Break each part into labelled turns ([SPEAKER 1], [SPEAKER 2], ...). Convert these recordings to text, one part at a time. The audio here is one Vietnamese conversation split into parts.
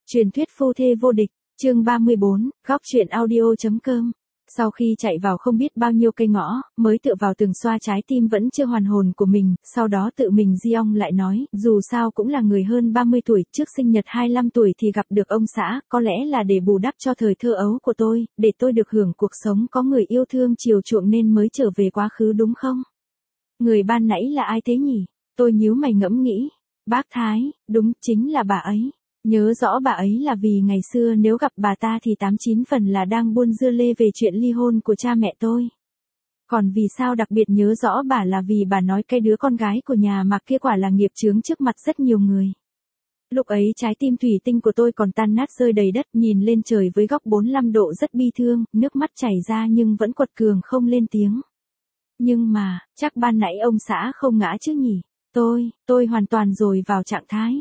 [SPEAKER 1] Truyền thuyết phu thê vô địch, chương 34, góc truyện audio.com. Sau khi chạy vào không biết bao nhiêu cây ngõ, mới tựa vào tường xoa trái tim vẫn chưa hoàn hồn của mình, sau đó tự mình Giong lại nói, dù sao cũng là người hơn 30 tuổi, trước sinh nhật 25 tuổi thì gặp được ông xã, có lẽ là để bù đắp cho thời thơ ấu của tôi, để tôi được hưởng cuộc sống có người yêu thương chiều chuộng nên mới trở về quá khứ đúng không? Người ban nãy là ai thế nhỉ? Tôi nhíu mày ngẫm nghĩ. Bác Thái, đúng, chính là bà ấy. Nhớ rõ bà ấy là vì ngày xưa nếu gặp bà ta thì 89 phần là đang buôn dưa lê về chuyện ly hôn của cha mẹ tôi. Còn vì sao đặc biệt nhớ rõ bà là vì bà nói cái đứa con gái của nhà mà kia quả là nghiệp chướng trước mặt rất nhiều người. Lúc ấy trái tim thủy tinh của tôi còn tan nát rơi đầy đất, nhìn lên trời với góc 45 độ rất bi thương, nước mắt chảy ra nhưng vẫn quật cường không lên tiếng. Nhưng mà, chắc ban nãy ông xã không ngã chứ nhỉ? Tôi hoàn toàn rồi vào trạng thái.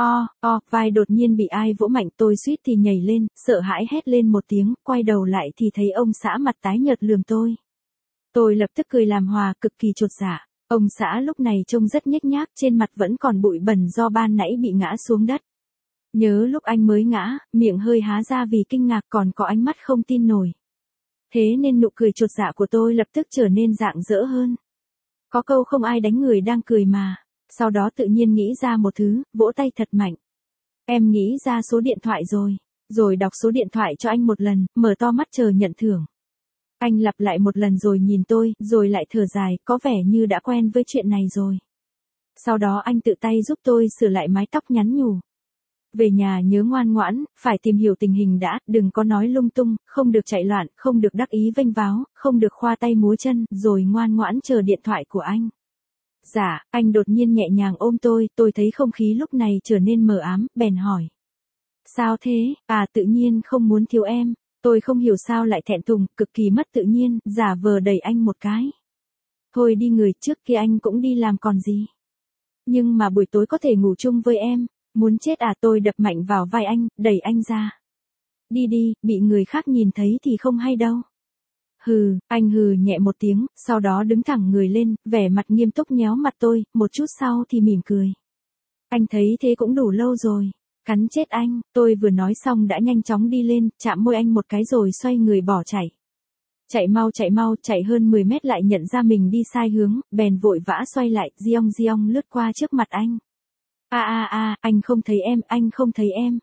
[SPEAKER 1] Vai đột nhiên bị ai vỗ mạnh, tôi suýt thì nhảy lên, sợ hãi hét lên một tiếng, quay đầu lại thì thấy ông xã mặt tái nhợt lườm tôi. Tôi lập tức cười làm hòa, cực kỳ chột dạ. Ông xã lúc này trông rất nhếch nhác, trên mặt vẫn còn bụi bẩn do ban nãy bị ngã xuống đất. Nhớ lúc anh mới ngã, miệng hơi há ra vì kinh ngạc, còn có ánh mắt không tin nổi. Thế nên nụ cười chột dạ của tôi lập tức trở nên rạng rỡ hơn. Có câu không ai đánh người đang cười mà. Sau đó tự nhiên nghĩ ra một thứ, vỗ tay thật mạnh. Em nghĩ ra số điện thoại rồi đọc số điện thoại cho anh một lần, mở to mắt chờ nhận thưởng. Anh lặp lại một lần rồi nhìn tôi, rồi lại thở dài, có vẻ như đã quen với chuyện này rồi. Sau đó anh tự tay giúp tôi sửa lại mái tóc nhắn nhủ. Về nhà nhớ ngoan ngoãn, phải tìm hiểu tình hình đã, đừng có nói lung tung, không được chạy loạn, không được đắc ý vênh váo, không được khoa tay múa chân, rồi ngoan ngoãn chờ điện thoại của anh. Dạ, anh đột nhiên nhẹ nhàng ôm tôi thấy không khí lúc này trở nên mờ ám, bèn hỏi. Sao thế, tự nhiên không muốn thiếu em, tôi không hiểu sao lại thẹn thùng, cực kỳ mất tự nhiên, giả vờ đẩy anh một cái. Thôi đi người, trước kia anh cũng đi làm còn gì. Nhưng mà buổi tối có thể ngủ chung với em, muốn chết tôi đập mạnh vào vai anh, đẩy anh ra. Đi, bị người khác nhìn thấy thì không hay đâu. Anh hừ nhẹ một tiếng, sau đó đứng thẳng người lên, vẻ mặt nghiêm túc nhéo mặt tôi, một chút sau thì mỉm cười. Anh thấy thế cũng đủ lâu rồi. Cắn chết anh, tôi vừa nói xong đã nhanh chóng đi lên, chạm môi anh một cái rồi xoay người bỏ chạy. Chạy mau, chạy hơn 10 mét lại nhận ra mình đi sai hướng, bèn vội vã xoay lại, Giong lướt qua trước mặt anh. Anh không thấy em.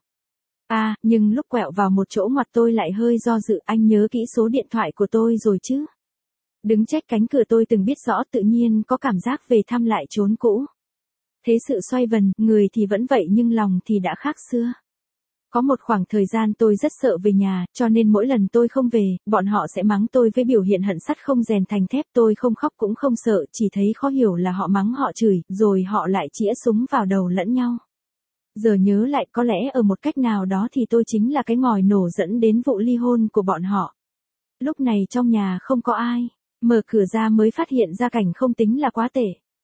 [SPEAKER 1] Nhưng lúc quẹo vào một chỗ ngoặt tôi lại hơi do dự, anh nhớ kỹ số điện thoại của tôi rồi chứ. Đứng trách cánh cửa tôi từng biết rõ, tự nhiên có cảm giác về thăm lại chốn cũ. Thế sự xoay vần, người thì vẫn vậy nhưng lòng thì đã khác xưa. Có một khoảng thời gian tôi rất sợ về nhà, cho nên mỗi lần tôi không về, bọn họ sẽ mắng tôi với biểu hiện hận sắt không rèn thành thép. Tôi không khóc cũng không sợ, chỉ thấy khó hiểu là họ mắng họ chửi, rồi họ lại chĩa súng vào đầu lẫn nhau. Giờ nhớ lại có lẽ ở một cách nào đó thì tôi chính là cái ngòi nổ dẫn đến vụ ly hôn của bọn họ. Lúc này trong nhà không có ai, mở cửa ra mới phát hiện ra cảnh không tính là quá tệ.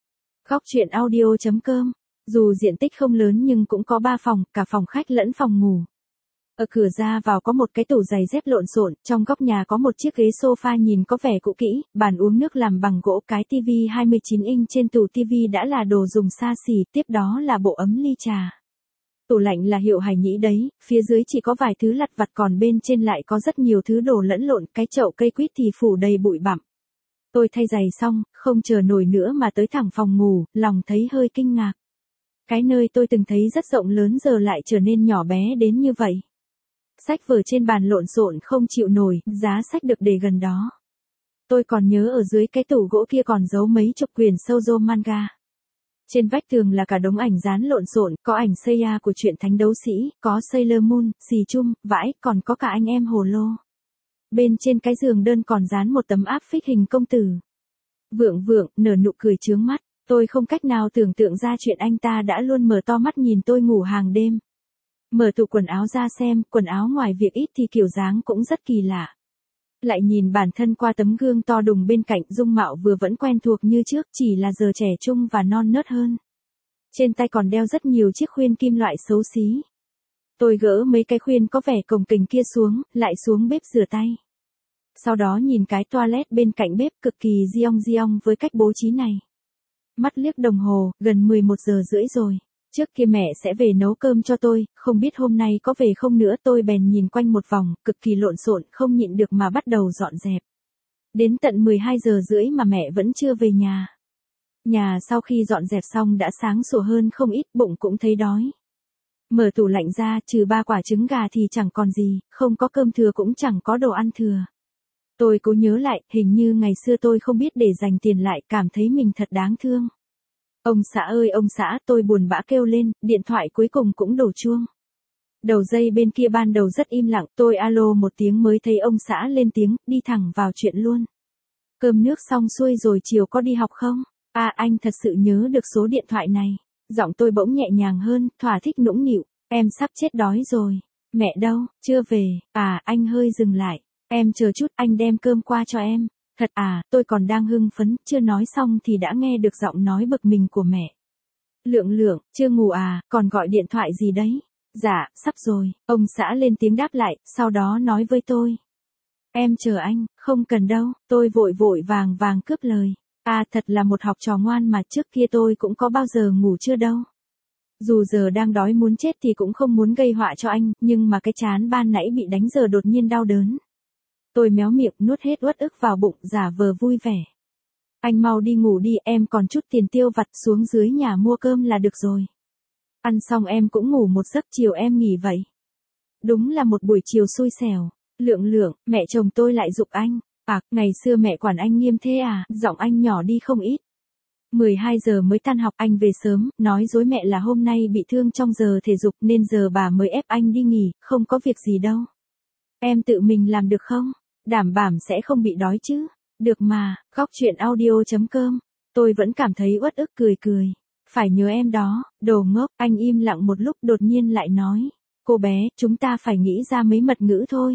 [SPEAKER 1] Góc truyện audio.com. Dù diện tích không lớn nhưng cũng có 3 phòng, cả phòng khách lẫn phòng ngủ. Ở cửa ra vào có một cái tủ giày dép lộn xộn, trong góc nhà có một chiếc ghế sofa nhìn có vẻ cũ kỹ, bàn uống nước làm bằng gỗ, cái tivi 29 inch trên tủ tivi đã là đồ dùng xa xỉ, tiếp đó là bộ ấm ly trà. Tủ lạnh là hiệu Hải Nhĩ đấy, phía dưới chỉ có vài thứ lặt vặt còn bên trên lại có rất nhiều thứ đồ lẫn lộn, cái chậu cây quýt thì phủ đầy bụi bặm. Tôi thay giày xong, không chờ nổi nữa mà tới thẳng phòng ngủ, lòng thấy hơi kinh ngạc. Cái nơi tôi từng thấy rất rộng lớn giờ lại trở nên nhỏ bé đến như vậy. Sách vở trên bàn lộn xộn không chịu nổi, giá sách được để gần đó. Tôi còn nhớ ở dưới cái tủ gỗ kia còn giấu mấy chục quyển shoujo manga. Trên vách tường là cả đống ảnh dán lộn xộn, có ảnh Seiya của truyện Thánh Đấu Sĩ, có Sailor Moon, xì chum, vãi, còn có cả anh em hồ lô. Bên trên cái giường đơn còn dán một tấm áp phích hình công tử. Vượng, nở nụ cười chướng mắt, tôi không cách nào tưởng tượng ra chuyện anh ta đã luôn mở to mắt nhìn tôi ngủ hàng đêm. Mở tủ quần áo ra xem, quần áo ngoài việc ít thì kiểu dáng cũng rất kỳ lạ. Lại nhìn bản thân qua tấm gương to đùng bên cạnh, dung mạo vừa vẫn quen thuộc như trước, chỉ là giờ trẻ trung và non nớt hơn. Trên tay còn đeo rất nhiều chiếc khuyên kim loại xấu xí. Tôi gỡ mấy cái khuyên có vẻ cồng kềnh kia xuống, lại xuống bếp rửa tay. Sau đó nhìn cái toilet bên cạnh bếp cực kỳ Giong với cách bố trí này. Mắt liếc đồng hồ, gần 11 giờ rưỡi rồi. Trước kia mẹ sẽ về nấu cơm cho tôi, không biết hôm nay có về không nữa, tôi bèn nhìn quanh một vòng, cực kỳ lộn xộn, không nhịn được mà bắt đầu dọn dẹp. Đến tận 12 giờ rưỡi mà mẹ vẫn chưa về nhà. Nhà sau khi dọn dẹp xong đã sáng sủa hơn không ít, bụng cũng thấy đói. Mở tủ lạnh ra, trừ 3 quả trứng gà thì chẳng còn gì, không có cơm thừa cũng chẳng có đồ ăn thừa. Tôi cố nhớ lại, hình như ngày xưa tôi không biết để dành tiền lại, cảm thấy mình thật đáng thương. Ông xã ơi ông xã, tôi buồn bã kêu lên, điện thoại cuối cùng cũng đổ chuông. Đầu dây bên kia ban đầu rất im lặng, tôi alo một tiếng mới thấy ông xã lên tiếng, đi thẳng vào chuyện luôn. Cơm nước xong xuôi rồi chiều có đi học không? À anh thật sự nhớ được số điện thoại này. Giọng tôi bỗng nhẹ nhàng hơn, thỏa thích nũng nịu, em sắp chết đói rồi. Mẹ đâu, chưa về, à anh hơi dừng lại. Em chờ chút, anh đem cơm qua cho em. Thật à, tôi còn đang hưng phấn, chưa nói xong thì đã nghe được giọng nói bực mình của mẹ. Lượng lượng, chưa ngủ à, còn gọi điện thoại gì đấy? Dạ, sắp rồi, ông xã lên tiếng đáp lại, sau đó nói với tôi. Em chờ anh, không cần đâu, tôi vội vội vàng vàng cướp lời. À thật là một học trò ngoan mà, trước kia tôi cũng có bao giờ ngủ chưa đâu. Dù giờ đang đói muốn chết thì cũng không muốn gây họa cho anh, nhưng mà cái trán ban nãy bị đánh giờ đột nhiên đau đớn. Tôi méo miệng nuốt hết uất ức vào bụng, giả vờ vui vẻ. Anh mau đi ngủ đi, em còn chút tiền tiêu vặt, xuống dưới nhà mua cơm là được rồi. Ăn xong em cũng ngủ một giấc, chiều em nghỉ vậy. Đúng là một buổi chiều xui xẻo. Lượng lượng, mẹ chồng tôi lại giục anh. À, ngày xưa mẹ quản anh nghiêm thế à, giọng anh nhỏ đi không ít. 12 giờ mới tan học, anh về sớm, nói dối mẹ là hôm nay bị thương trong giờ thể dục nên giờ bà mới ép anh đi nghỉ, không có việc gì đâu. Em tự mình làm được không? Đảm bảo sẽ không bị đói chứ? Được mà, góc chuyện audio.com. Tôi vẫn cảm thấy uất ức cười cười. Phải nhớ em đó, đồ ngốc, anh im lặng một lúc đột nhiên lại nói. Cô bé, chúng ta phải nghĩ ra mấy mật ngữ thôi.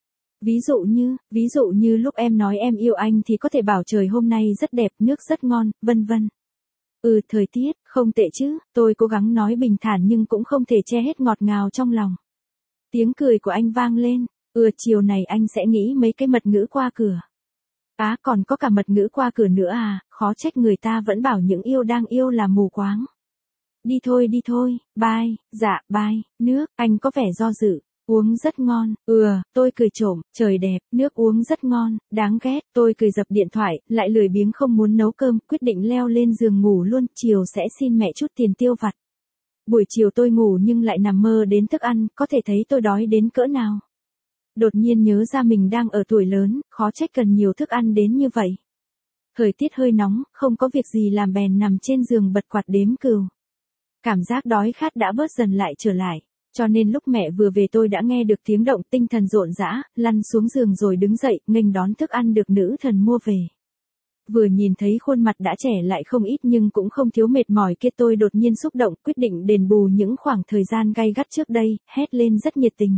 [SPEAKER 1] Ví dụ như lúc em nói em yêu anh thì có thể bảo trời hôm nay rất đẹp, nước rất ngon, vân vân. Thời tiết, không tệ chứ, tôi cố gắng nói bình thản nhưng cũng không thể che hết ngọt ngào trong lòng. Tiếng cười của anh vang lên, chiều này anh sẽ nghĩ mấy cái mật ngữ qua cửa. À, còn có cả mật ngữ qua cửa nữa à, khó trách người ta vẫn bảo những yêu đang yêu là mù quáng. Đi thôi, bye, dạ, bye, nước, anh có vẻ do dự. Uống rất ngon, tôi cười trộm, trời đẹp, nước uống rất ngon, đáng ghét, tôi cười dập điện thoại, lại lười biếng không muốn nấu cơm, quyết định leo lên giường ngủ luôn, chiều sẽ xin mẹ chút tiền tiêu vặt. Buổi chiều tôi ngủ nhưng lại nằm mơ đến thức ăn, có thể thấy tôi đói đến cỡ nào. Đột nhiên nhớ ra mình đang ở tuổi lớn, khó trách cần nhiều thức ăn đến như vậy. Thời tiết hơi nóng, không có việc gì làm bèn nằm trên giường bật quạt đếm cừu. Cảm giác đói khát đã bớt dần lại trở lại. Cho nên lúc mẹ vừa về tôi đã nghe được tiếng động, tinh thần rộn rã, lăn xuống giường rồi đứng dậy, nghênh đón thức ăn được nữ thần mua về. Vừa nhìn thấy khuôn mặt đã trẻ lại không ít nhưng cũng không thiếu mệt mỏi kia, tôi đột nhiên xúc động, quyết định đền bù những khoảng thời gian gay gắt trước đây, hét lên rất nhiệt tình.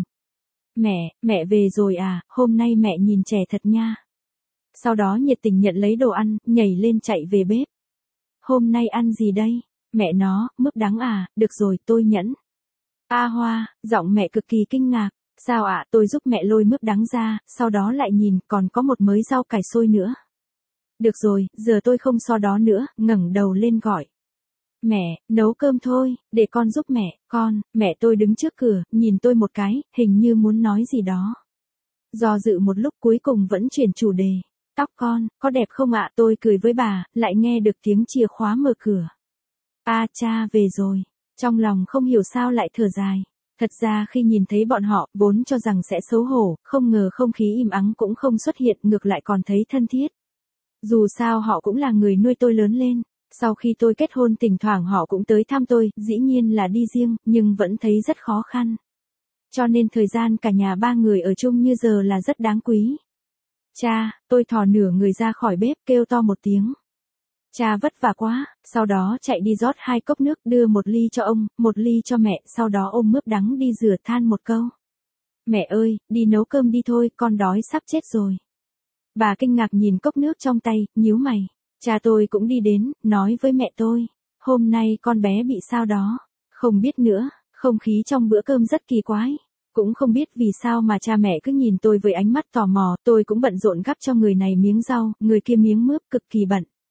[SPEAKER 1] Mẹ về rồi à, hôm nay mẹ nhìn trẻ thật nha. Sau đó nhiệt tình nhận lấy đồ ăn, nhảy lên chạy về bếp. Hôm nay ăn gì đây? Mẹ nó, mướp đắng à, được rồi tôi nhẫn. A Hoa, giọng mẹ cực kỳ kinh ngạc. Sao ạ? Tôi giúp mẹ lôi mướp đắng ra, sau đó lại nhìn còn có một mớ rau cải xôi nữa. Được rồi, giờ tôi không so đó nữa, ngẩng đầu lên gọi. Mẹ, nấu cơm thôi, để con giúp mẹ, mẹ tôi đứng trước cửa, nhìn tôi một cái, hình như muốn nói gì đó. Do dự một lúc cuối cùng vẫn chuyển chủ đề. Tóc con, có đẹp không ạ? Tôi cười với bà, lại nghe được tiếng chìa khóa mở cửa. A cha về rồi. Trong lòng không hiểu sao lại thở dài. Thật ra khi nhìn thấy bọn họ, vốn cho rằng sẽ xấu hổ, không ngờ không khí im ắng cũng không xuất hiện, ngược lại còn thấy thân thiết. Dù sao họ cũng là người nuôi tôi lớn lên. Sau khi tôi kết hôn thỉnh thoảng họ cũng tới thăm tôi, dĩ nhiên là đi riêng, nhưng vẫn thấy rất khó khăn. Cho nên thời gian cả nhà ba người ở chung như giờ là rất đáng quý. Cha, tôi thò nửa người ra khỏi bếp kêu to một tiếng. Cha vất vả quá, sau đó chạy đi rót 2 cốc nước, đưa 1 ly cho ông, 1 ly cho mẹ, sau đó ôm mướp đắng đi rửa than một câu. Mẹ ơi, đi nấu cơm đi thôi, con đói sắp chết rồi. Bà kinh ngạc nhìn cốc nước trong tay, nhíu mày. Cha tôi cũng đi đến, nói với mẹ tôi. Hôm nay con bé bị sao đó. Không biết nữa, không khí trong bữa cơm rất kỳ quái. Cũng không biết vì sao mà cha mẹ cứ nhìn tôi với ánh mắt tò mò, tôi cũng bận rộn gắp cho người này miếng rau, người kia miếng mướp, cực kỳ bận.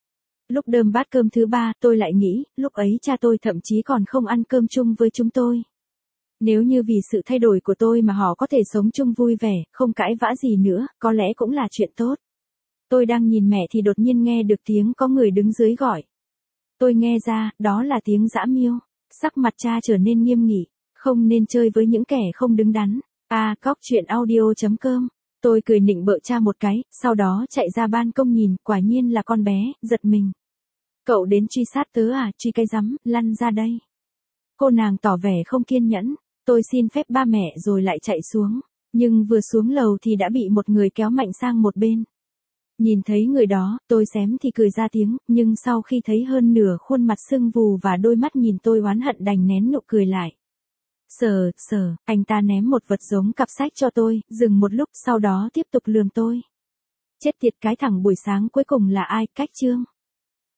[SPEAKER 1] Lúc đơm bát cơm thứ 3, tôi lại nghĩ, lúc ấy cha tôi thậm chí còn không ăn cơm chung với chúng tôi. Nếu như vì sự thay đổi của tôi mà họ có thể sống chung vui vẻ, không cãi vã gì nữa, có lẽ cũng là chuyện tốt. Tôi đang nhìn mẹ thì đột nhiên nghe được tiếng có người đứng dưới gọi. Tôi nghe ra, đó là tiếng Dã Miêu. Sắc mặt cha trở nên nghiêm nghị, không nên chơi với những kẻ không đứng đắn. Cóc truyện audio.com. Tôi cười nịnh bợ cha một cái, sau đó chạy ra ban công nhìn, quả nhiên là con bé, giật mình. Cậu đến truy sát tớ à, truy cái rắm, lăn ra đây. Cô nàng tỏ vẻ không kiên nhẫn, tôi xin phép ba mẹ rồi lại chạy xuống, nhưng vừa xuống lầu thì đã bị một người kéo mạnh sang một bên. Nhìn thấy người đó, tôi xém thì cười ra tiếng, nhưng sau khi thấy hơn nửa khuôn mặt sưng vù và đôi mắt nhìn tôi oán hận đành nén nụ cười lại. Anh ta ném một vật giống cặp sách cho tôi, dừng một lúc sau đó tiếp tục lườm tôi. Chết tiệt, cái thằng buổi sáng cuối cùng là ai, Cách Trương.